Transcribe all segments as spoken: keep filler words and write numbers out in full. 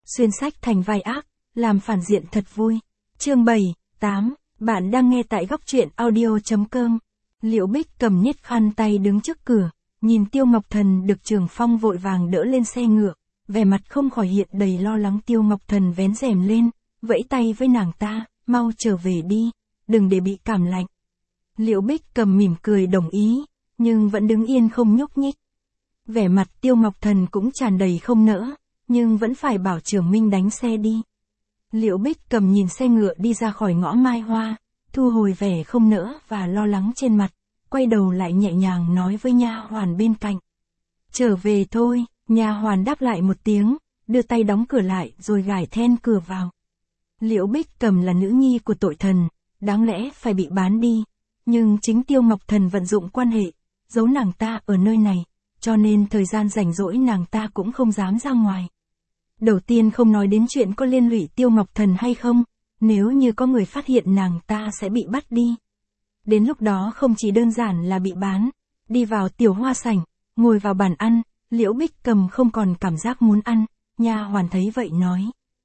xuyên sách thành vai ác, làm phản diện thật vui. Chương bảy, tám, bạn đang nghe tại góc truyện audio chấm com. Liễu Bích cầm nhét khăn tay đứng trước cửa, nhìn Tiêu Ngọc Thần được Trường Phong vội vàng đỡ lên xe ngựa, vẻ mặt không khỏi hiện đầy lo lắng. Tiêu Ngọc Thần vén rèm lên, vẫy tay với nàng ta, mau trở về đi, đừng để bị cảm lạnh. Liễu Bích cầm mỉm cười đồng ý, nhưng vẫn đứng yên không nhúc nhích. Vẻ mặt Tiêu Ngọc Thần cũng tràn đầy không nỡ, nhưng vẫn phải bảo Trường Minh đánh xe đi. Liễu Bích cầm nhìn xe ngựa đi ra khỏi ngõ Mai Hoa, thu hồi vẻ không nỡ và lo lắng trên mặt, quay đầu lại nhẹ nhàng nói với nha hoàn bên cạnh. Trở về thôi, nha hoàn đáp lại một tiếng, đưa tay đóng cửa lại rồi gài then cửa vào. Liễu Bích cầm là nữ nhi của tội thần, đáng lẽ phải bị bán đi, nhưng chính Tiêu Ngọc Thần vận dụng quan hệ, giấu nàng ta ở nơi này, cho nên thời gian rảnh rỗi nàng ta cũng không dám ra ngoài. Đầu tiên không nói đến chuyện có liên lụy Tiêu Ngọc Thần hay không, nếu như có người phát hiện nàng ta sẽ bị bắt đi. Đến lúc đó không chỉ đơn giản là bị bán, đi vào tiểu hoa sảnh, ngồi vào bàn ăn, Liễu Bích cầm không còn cảm giác muốn ăn, nha hoàn thấy vậy nói.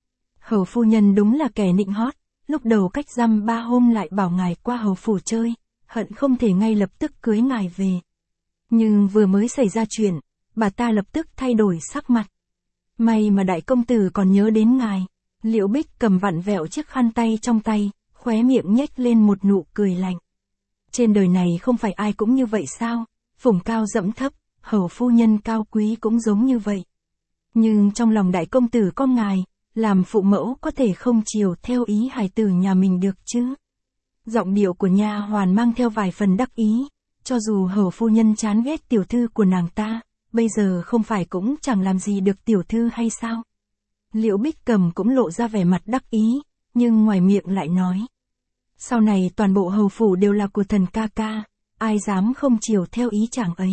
Hầu phu nhân đúng là kẻ nịnh hót, lúc đầu cách dăm ba hôm lại bảo ngài qua hầu phủ chơi, hận không thể ngay lập tức cưới ngài về. Nhưng vừa mới xảy ra chuyện, bà ta lập tức thay đổi sắc mặt. May mà đại công tử còn nhớ đến ngài. Liễu Bích cầm vặn vẹo chiếc khăn tay trong tay, khóe miệng nhếch lên một nụ cười lạnh. Trên đời này không phải ai cũng như vậy sao, phủng cao dẫm thấp, hầu phu nhân cao quý cũng giống như vậy. Nhưng trong lòng đại công tử con ngài, làm phụ mẫu có thể không chiều theo ý hài tử nhà mình được chứ. Giọng điệu của nha hoàn mang theo vài phần đắc ý, cho dù hầu phu nhân chán ghét tiểu thư của nàng ta, bây giờ không phải cũng chẳng làm gì được tiểu thư hay sao? Liễu Bích cầm cũng lộ ra vẻ mặt đắc ý, nhưng ngoài miệng lại nói. Sau này toàn bộ hầu phủ đều là của thần ca ca, ai dám không chiều theo ý chàng ấy.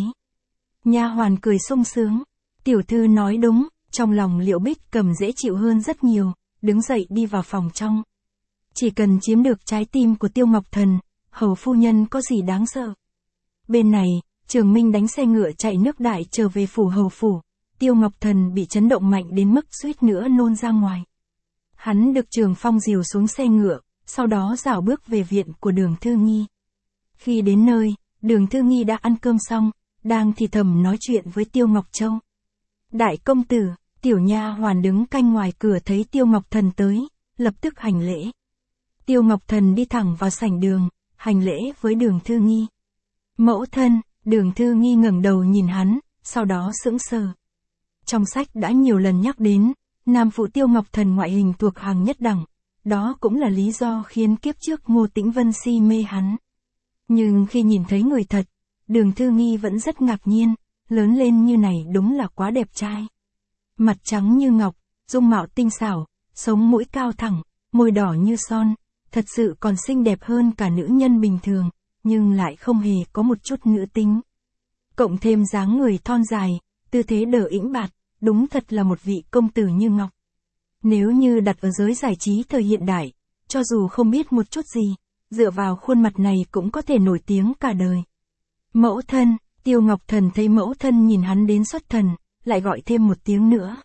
Nha hoàn cười sung sướng, tiểu thư nói đúng, trong lòng Liễu Bích cầm dễ chịu hơn rất nhiều, đứng dậy đi vào phòng trong. Chỉ cần chiếm được trái tim của Tiêu Ngọc Thần, hầu phu nhân có gì đáng sợ. Bên này, Trường Minh đánh xe ngựa chạy nước đại trở về phủ hầu phủ, Tiêu Ngọc Thần bị chấn động mạnh đến mức suýt nữa nôn ra ngoài. Hắn được Trường Phong dìu xuống xe ngựa, sau đó rảo bước về viện của Đường Thư Nghi. Khi đến nơi, Đường Thư Nghi đã ăn cơm xong, đang thì thầm nói chuyện với Tiêu Ngọc Châu. Đại công tử, tiểu nha hoàn đứng canh ngoài cửa thấy Tiêu Ngọc Thần tới, lập tức hành lễ. Tiêu Ngọc Thần đi thẳng vào sảnh đường, hành lễ với Đường Thư Nghi. Mẫu thân, Đường Thư Nghi ngẩng đầu nhìn hắn, sau đó sững sờ. Trong sách đã nhiều lần nhắc đến, nam phụ Tiêu Ngọc Thần ngoại hình thuộc hàng nhất đẳng, đó cũng là lý do khiến kiếp trước Ngô Tĩnh Vân si mê hắn. Nhưng khi nhìn thấy người thật, Đường Thư Nghi vẫn rất ngạc nhiên, lớn lên như này đúng là quá đẹp trai. Mặt trắng như ngọc, dung mạo tinh xảo, sống mũi cao thẳng, môi đỏ như son, thật sự còn xinh đẹp hơn cả nữ nhân bình thường, nhưng lại không hề có một chút nữ tính. Cộng thêm dáng người thon dài, tư thế đờ ĩnh bạt, đúng thật là một vị công tử như ngọc. Nếu như đặt ở giới giải trí thời hiện đại, cho dù không biết một chút gì, dựa vào khuôn mặt này cũng có thể nổi tiếng cả đời. Mẫu thân, Tiêu Ngọc Thần thấy mẫu thân nhìn hắn đến xuất thần, lại gọi thêm một tiếng nữa.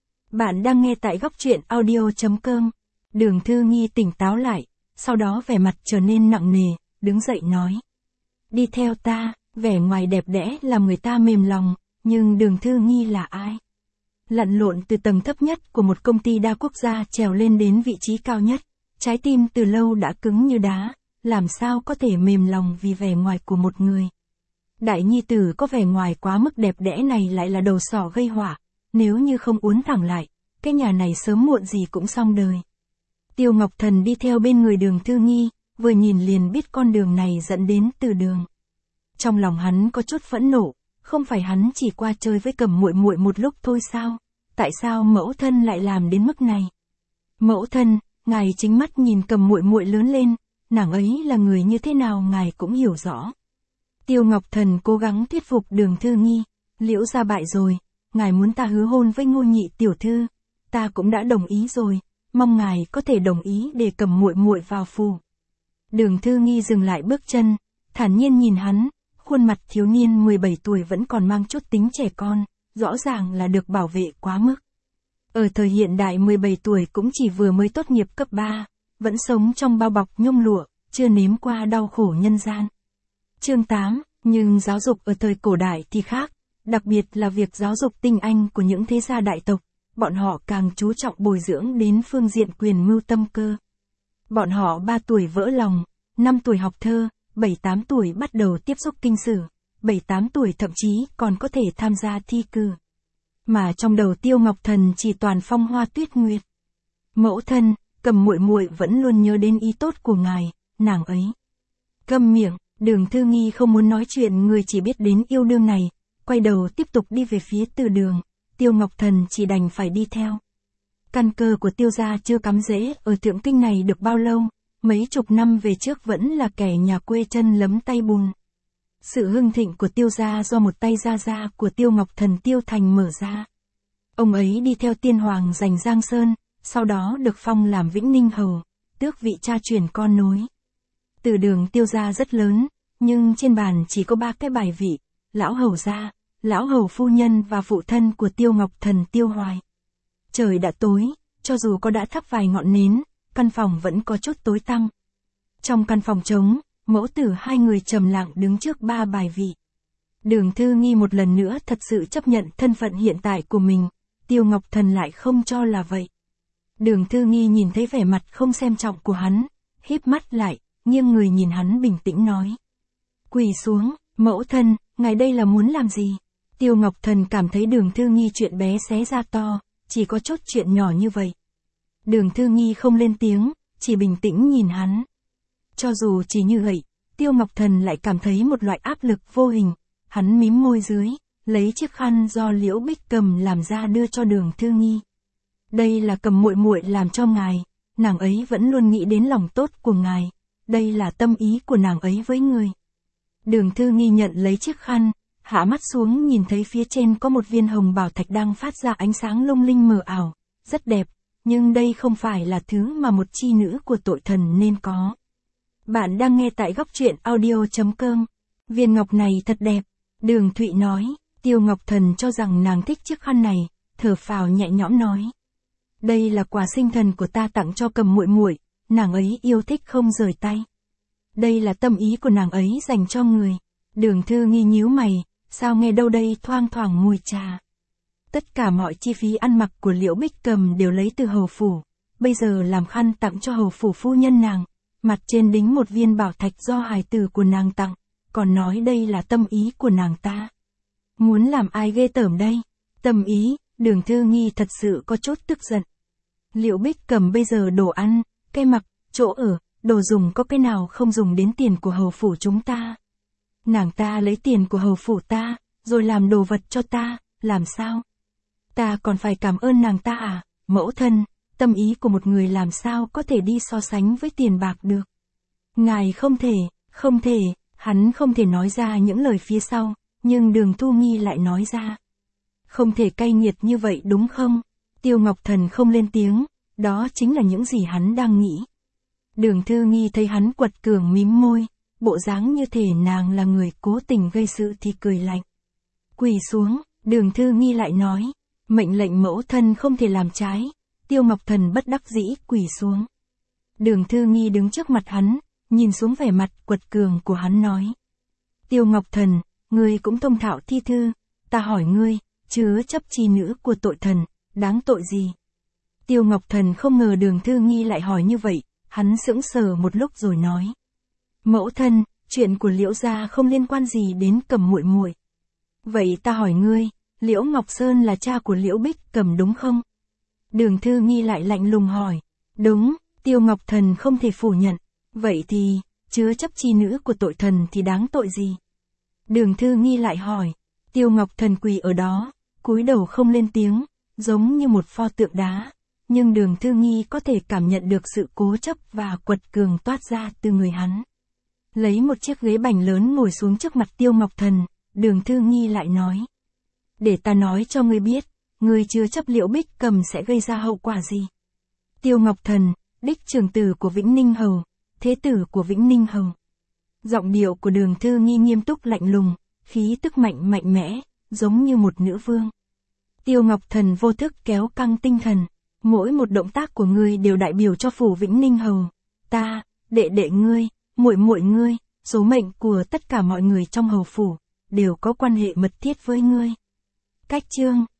Bạn đang nghe tại góc truyện audio chấm com. Đường Thư Nghi tỉnh táo lại, sau đó vẻ mặt trở nên nặng nề, đứng dậy nói. Đi theo ta, vẻ ngoài đẹp đẽ làm người ta mềm lòng, nhưng Đường Thư Nghi là ai? Lặn lộn từ tầng thấp nhất của một công ty đa quốc gia trèo lên đến vị trí cao nhất, trái tim từ lâu đã cứng như đá, làm sao có thể mềm lòng vì vẻ ngoài của một người. Đại nhi tử có vẻ ngoài quá mức đẹp đẽ này lại là đầu sỏ gây họa, nếu như không uốn thẳng lại, cái nhà này sớm muộn gì cũng xong đời. Tiêu Ngọc Thần đi theo bên người Đường Thư Nghi, vừa nhìn liền biết con đường này dẫn đến từ đường. Trong lòng hắn có chút phẫn nộ, không phải hắn chỉ qua chơi với Cầm muội muội một lúc thôi sao, tại sao mẫu thân lại làm đến mức này? Mẫu thân, ngài chính mắt nhìn Cầm muội muội lớn lên, nàng ấy là người như thế nào ngài cũng hiểu rõ. Tiêu Ngọc Thần cố gắng thuyết phục Đường Thư Nghi, Liễu gia bại rồi, ngài muốn ta hứa hôn với Ngô nhị tiểu thư, ta cũng đã đồng ý rồi, mong ngài có thể đồng ý để Cầm muội muội vào phủ. Đường Thư Nghi dừng lại bước chân, thản nhiên nhìn hắn, khuôn mặt thiếu niên mười bảy tuổi vẫn còn mang chút tính trẻ con, rõ ràng là được bảo vệ quá mức. Ở thời hiện đại mười bảy tuổi cũng chỉ vừa mới tốt nghiệp cấp ba, vẫn sống trong bao bọc nhung lụa, chưa nếm qua đau khổ nhân gian. Chương tám, nhưng giáo dục ở thời cổ đại thì khác, đặc biệt là việc giáo dục tinh anh của những thế gia đại tộc, bọn họ càng chú trọng bồi dưỡng đến phương diện quyền mưu tâm cơ. Bọn họ ba tuổi vỡ lòng, năm tuổi học thơ, bảy tám tuổi bắt đầu tiếp xúc kinh sử, bảy tám tuổi thậm chí còn có thể tham gia thi cử. Mà trong đầu Tiêu Ngọc Thần chỉ toàn phong hoa tuyết nguyệt. Mẫu thân, Cầm muội muội vẫn luôn nhớ đến ý tốt của ngài, nàng ấy. Câm miệng, Đường Thư Nghi không muốn nói chuyện người chỉ biết đến yêu đương này, quay đầu tiếp tục đi về phía từ đường, Tiêu Ngọc Thần chỉ đành phải đi theo. Căn cơ của Tiêu gia chưa cắm rễ ở Thượng Kinh này được bao lâu, mấy chục năm về trước vẫn là kẻ nhà quê chân lấm tay bùn. Sự hưng thịnh của Tiêu gia do một tay gia gia của Tiêu Ngọc Thần Tiêu Thành mở ra. Ông ấy đi theo tiên hoàng giành Giang Sơn, sau đó được phong làm Vĩnh Ninh hầu, tước vị cha truyền con nối. Từ đường Tiêu gia rất lớn, nhưng trên bàn chỉ có ba cái bài vị, lão hầu gia, lão hầu phu nhân và phụ thân của Tiêu Ngọc Thần Tiêu Hoài. Trời đã tối, cho dù có đã thắp vài ngọn nến, căn phòng vẫn có chút tối tăm. Trong căn phòng trống, mẫu tử hai người trầm lặng đứng trước ba bài vị. Đường Thư Nghi một lần nữa thật sự chấp nhận thân phận hiện tại của mình, Tiêu Ngọc Thần lại không cho là vậy. Đường Thư Nghi nhìn thấy vẻ mặt không xem trọng của hắn, híp mắt lại, nghiêng người nhìn hắn bình tĩnh nói. Quỳ xuống, mẫu thân, ngài đây là muốn làm gì? Tiêu Ngọc Thần cảm thấy Đường Thư Nghi chuyện bé xé ra to, chỉ có chút chuyện nhỏ như vậy. Đường Thư Nghi không lên tiếng, chỉ bình tĩnh nhìn hắn. Cho dù chỉ như vậy, Tiêu Ngọc Thần lại cảm thấy một loại áp lực vô hình, hắn mím môi dưới, lấy chiếc khăn do Liễu Bích Cầm làm ra đưa cho Đường Thư Nghi. Đây là Cầm muội muội làm cho ngài, nàng ấy vẫn luôn nghĩ đến lòng tốt của ngài, đây là tâm ý của nàng ấy với người. Đường Thư Nghi nhận lấy chiếc khăn, hạ mắt xuống nhìn thấy phía trên có một viên hồng bảo thạch đang phát ra ánh sáng lung linh mờ ảo, rất đẹp, nhưng đây không phải là thứ mà một chi nữ của tội thần nên có. Bạn đang nghe tại góc truyện audio chấm com. Viên ngọc này thật đẹp, Đường Thụy nói, Tiêu Ngọc Thần cho rằng nàng thích chiếc khăn này, thở phào nhẹ nhõm nói. Đây là quà sinh thần của ta tặng cho Cầm muội muội, nàng ấy yêu thích không rời tay. Đây là tâm ý của nàng ấy dành cho người. Đường Thư Nghi nhíu mày, sao nghe đâu đây thoang thoảng mùi trà. Tất cả mọi chi phí ăn mặc của Liễu Bích Cầm đều lấy từ hầu phủ, bây giờ làm khăn tặng cho hầu phủ phu nhân nàng, mặt trên đính một viên bảo thạch do hài tử của nàng tặng, còn nói đây là tâm ý của nàng ta. Muốn làm ai ghê tởm đây? Tâm ý, Đường Thư Nghi thật sự có chút tức giận. Liễu Bích Cầm bây giờ đồ ăn, cái mặc, chỗ ở, đồ dùng có cái nào không dùng đến tiền của hầu phủ chúng ta? Nàng ta lấy tiền của hầu phủ ta, rồi làm đồ vật cho ta, làm sao? Ta còn phải cảm ơn nàng ta à? Mẫu thân, tâm ý của một người làm sao có thể đi so sánh với tiền bạc được? Ngài không thể, không thể, hắn không thể nói ra những lời phía sau, nhưng Đường Thư Nghi lại nói ra. Không thể cay nghiệt như vậy đúng không? Tiêu Ngọc Thần không lên tiếng, đó chính là những gì hắn đang nghĩ. Đường Thư Nghi thấy hắn quật cường mím môi, bộ dáng như thể nàng là người cố tình gây sự thì cười lạnh. Quỳ xuống, Đường Thư Nghi lại nói, mệnh lệnh mẫu thân không thể làm trái. Tiêu Ngọc Thần bất đắc dĩ quỳ xuống. Đường Thư Nghi đứng trước mặt hắn, nhìn xuống vẻ mặt quật cường của hắn nói. Tiêu Ngọc Thần, ngươi cũng thông thạo thi thư, ta hỏi ngươi, chứa chấp chi nữ của tội thần, đáng tội gì? Tiêu Ngọc Thần không ngờ Đường Thư Nghi lại hỏi như vậy, hắn sững sờ một lúc rồi nói. Mẫu thân, chuyện của Liễu gia không liên quan gì đến Cầm muội muội. Vậy ta hỏi ngươi, Liễu Ngọc Sơn là cha của Liễu Bích Cầm đúng không? Đường Thư Nghi lại lạnh lùng hỏi. Đúng, Tiêu Ngọc Thần không thể phủ nhận. Vậy thì, chứa chấp chi nữ của tội thần thì đáng tội gì? Đường Thư Nghi lại hỏi. Tiêu Ngọc Thần quỳ ở đó, cúi đầu không lên tiếng, giống như một pho tượng đá. Nhưng Đường Thư Nghi có thể cảm nhận được sự cố chấp và quật cường toát ra từ người hắn. Lấy một chiếc ghế bành lớn ngồi xuống trước mặt Tiêu Ngọc Thần, Đường Thư Nghi lại nói. Để ta nói cho ngươi biết, ngươi chứa chấp Liễu Bích Cầm sẽ gây ra hậu quả gì? Tiêu Ngọc Thần, đích trưởng tử của Vĩnh Ninh hầu, thế tử của Vĩnh Ninh hầu. Giọng điệu của Đường Thư Nghi nghiêm túc lạnh lùng, khí tức mạnh mạnh mẽ, giống như một nữ vương. Tiêu Ngọc Thần vô thức kéo căng tinh thần. Mỗi một động tác của ngươi đều đại biểu cho phủ Vĩnh Ninh Hầu. Ta, đệ đệ ngươi, muội muội ngươi, số mệnh của tất cả mọi người trong hầu phủ, đều có quan hệ mật thiết với ngươi. Cách chương